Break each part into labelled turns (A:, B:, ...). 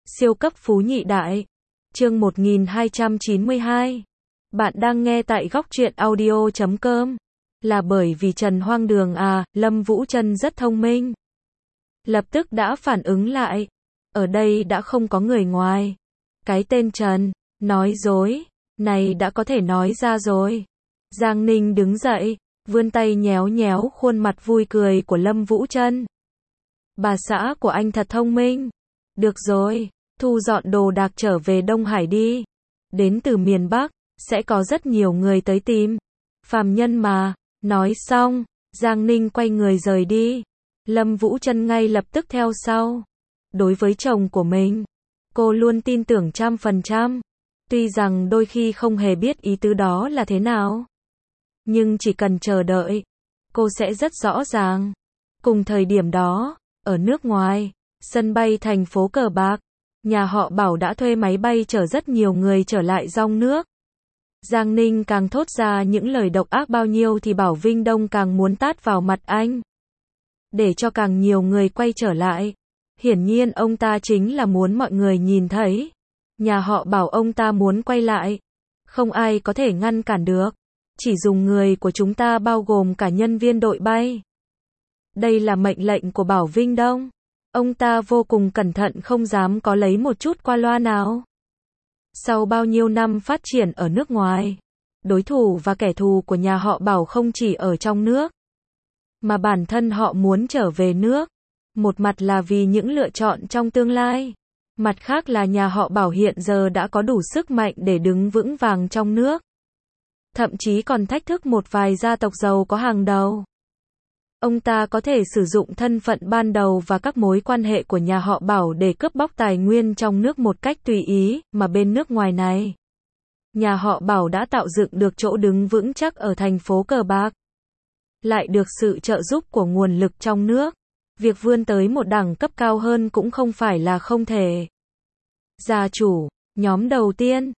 A: Siêu cấp phú nhị đại. Chương 1292. Bạn đang nghe tại góc truyện audio.com. Là bởi vì Trần hoang đường à, Lâm Vũ Trân rất thông minh. Lập tức đã phản ứng lại. Ở đây đã không có người ngoài. Cái tên Trần, nói dối, này đã có thể nói ra rồi. Giang Ninh đứng dậy, vươn tay nhéo nhéo khuôn mặt vui cười của Lâm Vũ Trân. Bà xã của anh thật thông minh. Được rồi, thu dọn đồ đạc trở về Đông Hải đi. Đến từ miền Bắc, sẽ có rất nhiều người tới tìm. Phàm nhân mà. Nói xong, Giang Ninh quay người rời đi. Lâm Vũ Trân ngay lập tức theo sau. Đối với chồng của mình, cô luôn tin tưởng 100%. Tuy rằng đôi khi không hề biết ý tứ đó là thế nào. Nhưng chỉ cần chờ đợi, cô sẽ rất rõ ràng. Cùng thời điểm đó, ở nước ngoài, sân bay thành phố Cờ Bạc, nhà họ Bảo đã thuê máy bay chở rất nhiều người trở lại dòng nước. Giang Ninh càng thốt ra những lời độc ác bao nhiêu thì Bảo Vinh Đông càng muốn tát vào mặt anh. Để cho càng nhiều người quay trở lại. Hiển nhiên ông ta chính là muốn mọi người nhìn thấy. Nhà họ Bảo ông ta muốn quay lại. Không ai có thể ngăn cản được. Chỉ dùng người của chúng ta bao gồm cả nhân viên đội bay. Đây là mệnh lệnh của Bảo Vinh Đông. Ông ta vô cùng cẩn thận không dám có lấy một chút qua loa nào. Sau bao nhiêu năm phát triển ở nước ngoài, đối thủ và kẻ thù của nhà họ Bảo không chỉ ở trong nước, mà bản thân họ muốn trở về nước. Một mặt là vì những lựa chọn trong tương lai, mặt khác là nhà họ Bảo hiện giờ đã có đủ sức mạnh để đứng vững vàng trong nước. Thậm chí còn thách thức một vài gia tộc giàu có hàng đầu. Ông ta có thể sử dụng thân phận ban đầu và các mối quan hệ của nhà họ Bảo để cướp bóc tài nguyên trong nước một cách tùy ý, mà bên nước ngoài này, nhà họ Bảo đã tạo dựng được chỗ đứng vững chắc ở thành phố Cờ Bạc. Lại được sự trợ giúp của nguồn lực trong nước, việc vươn tới một đẳng cấp cao hơn cũng không phải là không thể. Gia chủ, nhóm đầu tiên,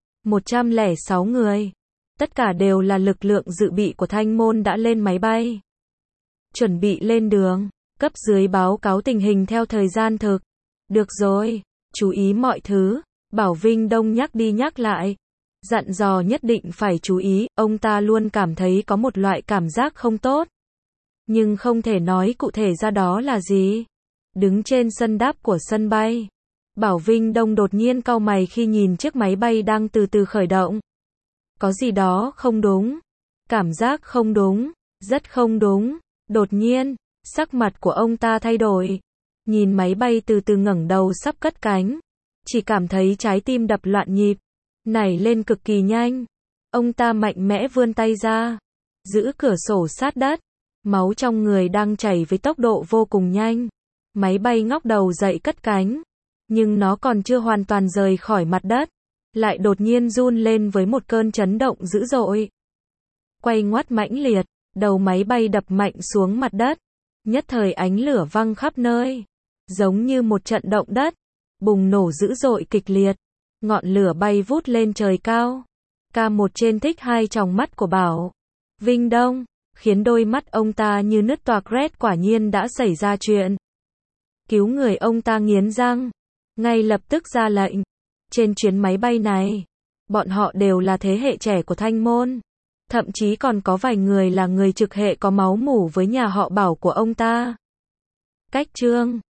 A: 106 người. Tất cả đều là lực lượng dự bị của Thanh Môn đã lên máy bay. Chuẩn bị lên đường, cấp dưới báo cáo tình hình theo thời gian thực. Được rồi, chú ý mọi thứ, Bảo Vinh Đông nhắc đi nhắc lại. Dặn dò nhất định phải chú ý, ông ta luôn cảm thấy có một loại cảm giác không tốt. Nhưng không thể nói cụ thể ra đó là gì. Đứng trên sân đáp của sân bay, Bảo Vinh Đông đột nhiên cau mày khi nhìn chiếc máy bay đang từ từ khởi động. Có gì đó không đúng. Cảm giác không đúng, rất không đúng. Đột nhiên, sắc mặt của ông ta thay đổi. Nhìn máy bay từ từ ngẩng đầu sắp cất cánh. Chỉ cảm thấy trái tim đập loạn nhịp, nảy lên cực kỳ nhanh. Ông ta mạnh mẽ vươn tay ra, giữ cửa sổ sát đất. Máu trong người đang chảy với tốc độ vô cùng nhanh. Máy bay ngóc đầu dậy cất cánh. Nhưng nó còn chưa hoàn toàn rời khỏi mặt đất, lại đột nhiên run lên với một cơn chấn động dữ dội. Quay ngoắt mãnh liệt, đầu máy bay đập mạnh xuống mặt đất. Nhất thời ánh lửa văng khắp nơi, giống như một trận động đất, bùng nổ dữ dội kịch liệt. Ngọn lửa bay vút lên trời cao. K1 trên thích hai tròng mắt của Bảo Vinh Đông, khiến đôi mắt ông ta như nứt toạc rét. Quả nhiên đã xảy ra chuyện. Cứu người, ông ta nghiến răng, ngay lập tức ra lệnh. Trên chuyến máy bay này, bọn họ đều là thế hệ trẻ của Thanh Môn. Thậm chí còn có vài người là người trực hệ có máu mủ với nhà họ Bảo của ông ta. Cách chương